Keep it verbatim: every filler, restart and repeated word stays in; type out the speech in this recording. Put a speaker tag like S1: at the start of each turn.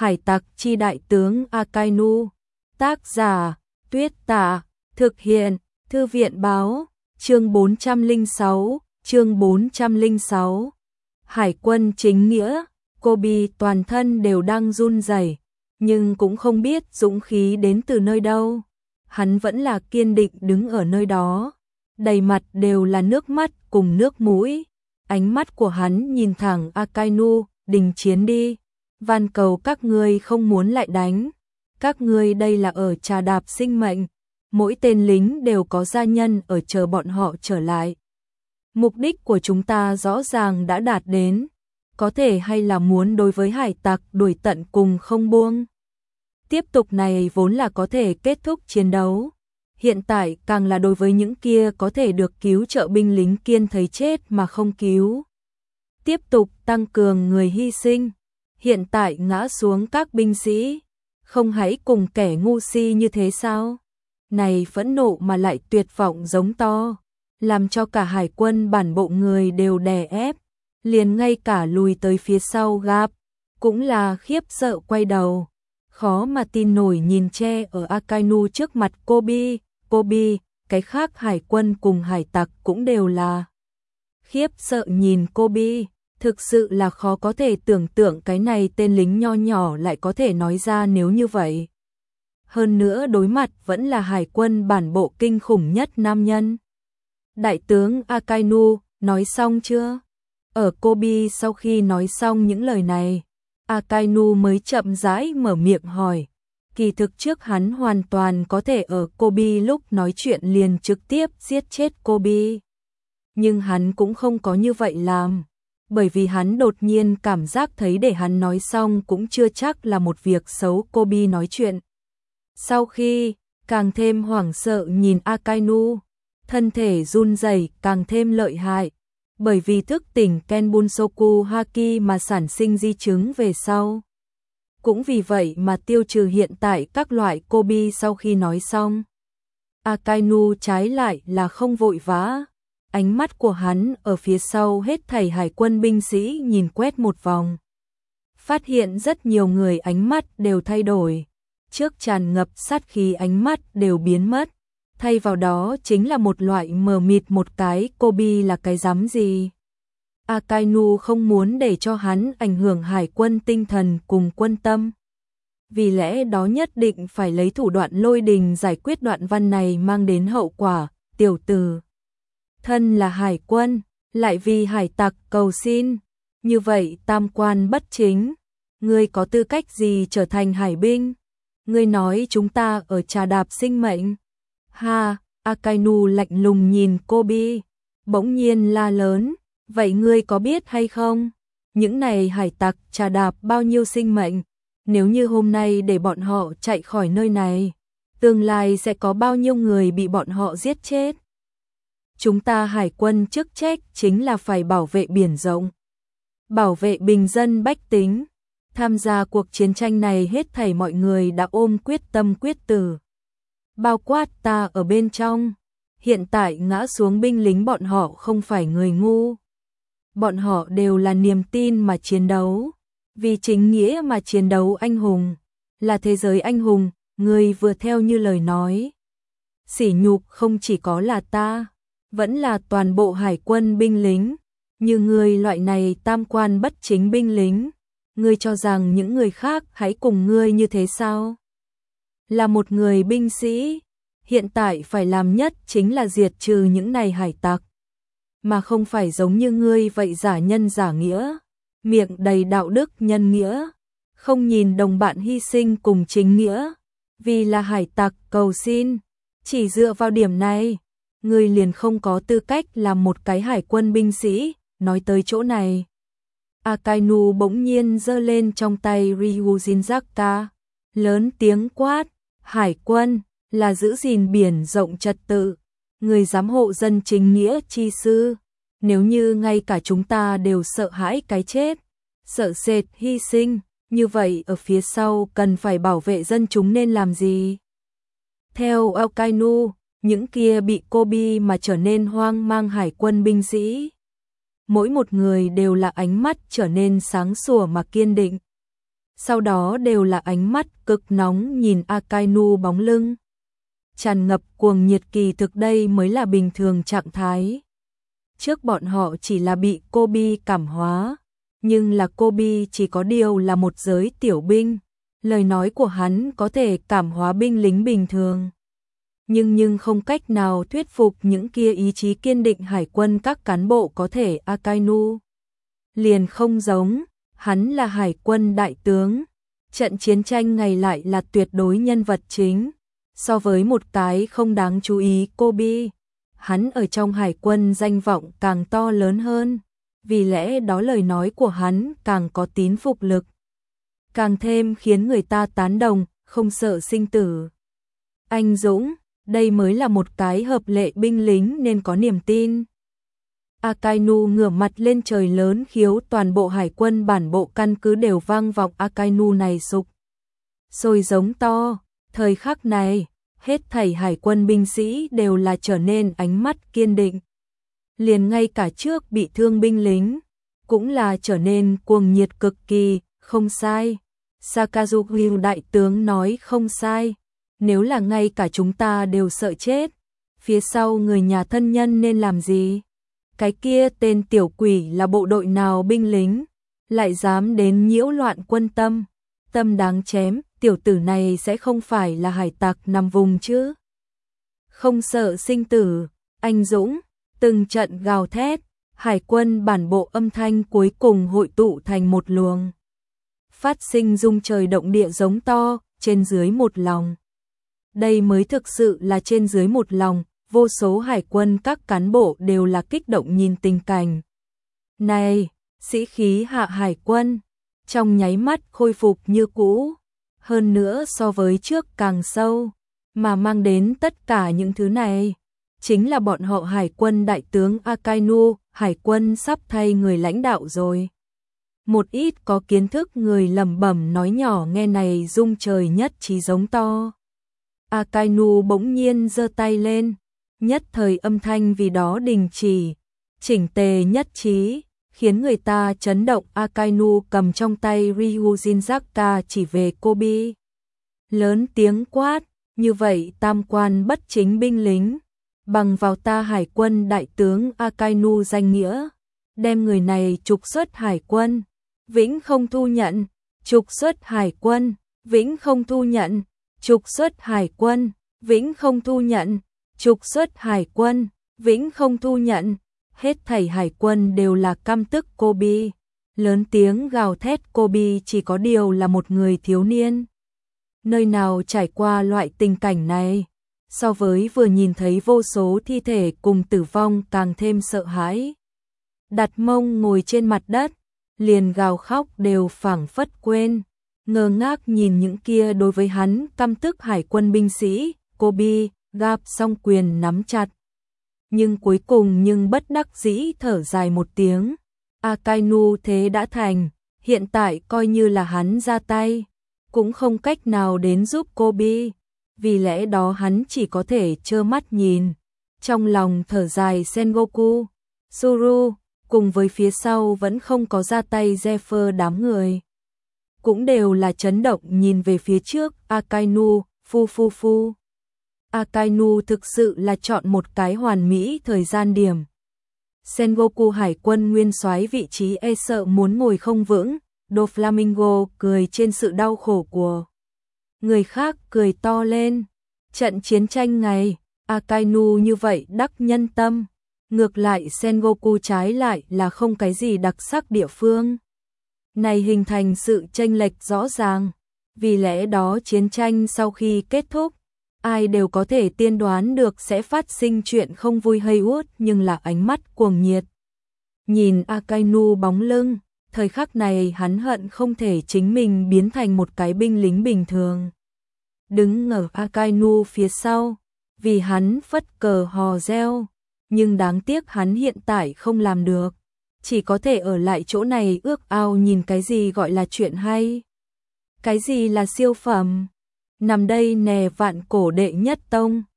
S1: Hải tặc chi đại tướng Akainu. Tác giả, Tuyết Tả. Thực hiện, Thư viện báo. Chương bốn trăm lẻ sáu, chương bốn trăm lẻ sáu. Hải quân chính nghĩa. Kobe toàn thân đều đang run rẩy, nhưng cũng không biết dũng khí đến từ nơi đâu. Hắn vẫn là kiên định đứng ở nơi đó, đầy mặt đều là nước mắt cùng nước mũi. Ánh mắt của hắn nhìn thẳng Akainu, đình chiến đi. Van cầu các ngươi không muốn lại đánh. Các ngươi đây là ở trà đạp sinh mệnh. Mỗi tên lính đều có gia nhân ở chờ bọn họ trở lại. Mục đích của chúng ta rõ ràng đã đạt đến. Có thể hay là muốn đối với hải tặc đuổi tận cùng không buông. Tiếp tục này vốn là có thể kết thúc chiến đấu. Hiện tại càng là đối với những kia có thể được cứu trợ binh lính kiên thấy chết mà không cứu. Tiếp tục tăng cường người hy sinh. Hiện tại ngã xuống các binh sĩ. Không hãy cùng kẻ ngu si như thế sao? Này phẫn nộ mà lại tuyệt vọng giống to. Làm cho cả hải quân bản bộ người đều đè ép. Liền ngay cả lùi tới phía sau gap. Cũng là khiếp sợ quay đầu. Khó mà tin nổi nhìn che ở Akainu trước mặt Kobe. Kobe, cái khác hải quân cùng hải tặc cũng đều là khiếp sợ nhìn Kobe. Thực sự là khó có thể tưởng tượng cái này tên lính nho nhỏ lại có thể nói ra nếu như vậy. Hơn nữa đối mặt vẫn là hải quân bản bộ kinh khủng nhất nam nhân. Đại tướng Akainu, nói xong chưa? Ở Kobe sau khi nói xong những lời này, Akainu mới chậm rãi mở miệng hỏi. Kỳ thực trước hắn hoàn toàn có thể ở Kobe lúc nói chuyện liền trực tiếp giết chết Kobe. Nhưng hắn cũng không có như vậy làm. Bởi vì hắn đột nhiên cảm giác thấy để hắn nói xong cũng chưa chắc là một việc xấu. Kobe nói chuyện. Sau khi, càng thêm hoảng sợ nhìn Akainu, thân thể run rẩy càng thêm lợi hại. Bởi vì thức tỉnh Kenbunsoku Haki mà sản sinh di chứng về sau. Cũng vì vậy mà tiêu trừ hiện tại các loại Kobe sau khi nói xong. Akainu trái lại là không vội vã. Ánh mắt của hắn ở phía sau hết thảy hải quân binh sĩ nhìn quét một vòng. Phát hiện rất nhiều người ánh mắt đều thay đổi. Trước tràn ngập sát khí ánh mắt đều biến mất. Thay vào đó chính là một loại mờ mịt một cái Kobe là cái dám gì. Akainu không muốn để cho hắn ảnh hưởng hải quân tinh thần cùng quân tâm. Vì lẽ đó nhất định phải lấy thủ đoạn lôi đình giải quyết đoạn văn này mang đến hậu quả. Tiểu tử thân là hải quân, lại vì hải tặc cầu xin. Như vậy tam quan bất chính. Ngươi có tư cách gì trở thành hải binh? Ngươi nói chúng ta ở trà đạp sinh mệnh. Ha, Akainu lạnh lùng nhìn Kobe. Bỗng nhiên la lớn. Vậy ngươi có biết hay không? Những này hải tặc trà đạp bao nhiêu sinh mệnh? Nếu như hôm nay để bọn họ chạy khỏi nơi này, tương lai sẽ có bao nhiêu người bị bọn họ giết chết? Chúng ta hải quân chức trách chính là phải bảo vệ biển rộng, bảo vệ bình dân bách tính. Tham gia cuộc chiến tranh này hết thảy mọi người đã ôm quyết tâm quyết tử. Bao quát ta ở bên trong. Hiện tại ngã xuống binh lính bọn họ không phải người ngu. Bọn họ đều là niềm tin mà chiến đấu. Vì chính nghĩa mà chiến đấu anh hùng. Là thế giới anh hùng, người vừa theo như lời nói. Sỉ nhục không chỉ có là ta, vẫn là toàn bộ hải quân binh lính. Như người loại này tam quan bất chính binh lính. Ngươi cho rằng những người khác hãy cùng ngươi như thế sao? Là một người binh sĩ, hiện tại phải làm nhất chính là diệt trừ những này hải tặc. Mà không phải giống như ngươi vậy giả nhân giả nghĩa, miệng đầy đạo đức nhân nghĩa, không nhìn đồng bạn hy sinh cùng chính nghĩa, vì là hải tặc cầu xin. Chỉ dựa vào điểm này, ngươi liền không có tư cách làm một cái hải quân binh sĩ. Nói tới chỗ này, Akainu bỗng nhiên giơ lên trong tay Ryujinzaka, lớn tiếng quát, hải quân là giữ gìn biển rộng trật tự, người giám hộ dân chính nghĩa chi sư. Nếu như ngay cả chúng ta đều sợ hãi cái chết, sợ sệt hy sinh, như vậy ở phía sau cần phải bảo vệ dân chúng nên làm gì? Theo Akainu, những kia bị Kobe mà trở nên hoang mang hải quân binh sĩ, mỗi một người đều là ánh mắt trở nên sáng sủa mà kiên định. sau đó đều là ánh mắt cực nóng nhìn Akainu bóng lưng. Tràn ngập cuồng nhiệt, kỳ thực đây mới là bình thường trạng thái. Trước bọn họ chỉ là bị Kobe cảm hóa, nhưng là Kobe chỉ có điều là một giới tiểu binh, lời nói của hắn có thể cảm hóa binh lính bình thường. Nhưng nhưng không cách nào thuyết phục những kia ý chí kiên định hải quân các cán bộ có thể. Akainu liền không giống, hắn là hải quân đại tướng, trận chiến tranh này lại là tuyệt đối nhân vật chính. So với một cái không đáng chú ý Kobe, hắn ở trong hải quân danh vọng càng to lớn hơn, vì lẽ đó lời nói của hắn càng có tín phục lực, càng thêm khiến người ta tán đồng, không sợ sinh tử. Anh dũng, đây mới là một cái hợp lệ binh lính nên có niềm tin. Akainu ngửa mặt lên trời lớn khiếu, toàn bộ hải quân bản bộ căn cứ đều vang vọng Akainu này sục sôi giống to. Thời khắc này, hết thảy hải quân binh sĩ đều là trở nên ánh mắt kiên định. Liền ngay cả trước bị thương binh lính, cũng là trở nên cuồng nhiệt cực kỳ, không sai. Sakazuki đại tướng nói không sai, nếu là ngay cả chúng ta đều sợ chết, phía sau người nhà thân nhân nên làm gì? Cái kia tên tiểu quỷ là bộ đội nào binh lính, lại dám đến nhiễu loạn quân tâm, tâm đáng chém, tiểu tử này sẽ không phải là hải tặc nằm vùng chứ? Không sợ sinh tử, anh dũng, từng trận gào thét, hải quân bản bộ âm thanh cuối cùng hội tụ thành một luồng. Phát sinh rung trời động địa giống to, trên dưới một lòng. Đây mới thực sự là trên dưới một lòng, vô số hải quân các cán bộ đều là kích động nhìn tình cảnh. Này, sĩ khí hạ hải quân, trong nháy mắt khôi phục như cũ, hơn nữa so với trước càng sâu, mà mang đến tất cả những thứ này. Chính là bọn họ hải quân đại tướng Akainu, hải quân sắp thay người lãnh đạo rồi. Một ít có kiến thức người lẩm bẩm nói nhỏ nghe này rung trời nhất trí giống to. Akainu bỗng nhiên giơ tay lên, nhất thời âm thanh vì đó đình chỉ, chỉnh tề nhất trí, khiến người ta chấn động. Akainu cầm trong tay Ryujinzaka chỉ về Kobe, lớn tiếng quát, như vậy tam quan bất chính binh lính, bằng vào ta hải quân đại tướng Akainu danh nghĩa, đem người này trục xuất hải quân, vĩnh không thu nhận, trục xuất hải quân, vĩnh không thu nhận, trục xuất hải quân, vĩnh không thu nhận, trục xuất hải quân, vĩnh không thu nhận. Hết thảy hải quân đều là căm tức Kobe, lớn tiếng gào thét. Kobe chỉ có điều là một người thiếu niên, nơi nào trải qua loại tình cảnh này, so với vừa nhìn thấy vô số thi thể cùng tử vong càng thêm sợ hãi. Đặt mông ngồi trên mặt đất, liền gào khóc đều phảng phất quên, ngơ ngác nhìn những kia đối với hắn căm tức hải quân binh sĩ. Kobe gap song quyền nắm chặt, nhưng cuối cùng nhưng bất đắc dĩ thở dài một tiếng. Akainu thế đã thành, hiện tại coi như là hắn ra tay, cũng không cách nào đến giúp Kobe, vì lẽ đó hắn chỉ có thể trơ mắt nhìn. Trong lòng thở dài Sengoku, Suru, cùng với phía sau vẫn không có ra tay Zephyr, đám người cũng đều là chấn động nhìn về phía trước. Akainu, phu phu phu. Akainu thực sự là chọn một cái hoàn mỹ thời gian điểm. Sengoku hải quân nguyên soái vị trí e sợ muốn ngồi không vững, Doflamingo cười trên sự đau khổ của người khác, cười to lên. Trận chiến tranh này, Akainu như vậy đắc nhân tâm, ngược lại Sengoku trái lại là không cái gì đặc sắc địa phương. Này hình thành sự chênh lệch rõ ràng, vì lẽ đó chiến tranh sau khi kết thúc, ai đều có thể tiên đoán được sẽ phát sinh chuyện không vui hay uất, nhưng là ánh mắt cuồng nhiệt nhìn Akainu bóng lưng, thời khắc này hắn hận không thể chính mình biến thành một cái binh lính bình thường, đứng ở Akainu phía sau, vì hắn phất cờ hò reo, nhưng đáng tiếc hắn hiện tại không làm được, chỉ có thể ở lại chỗ này ước ao nhìn cái gì gọi là chuyện hay, cái gì là siêu phẩm. Nằm đây nè vạn cổ đệ nhất tông,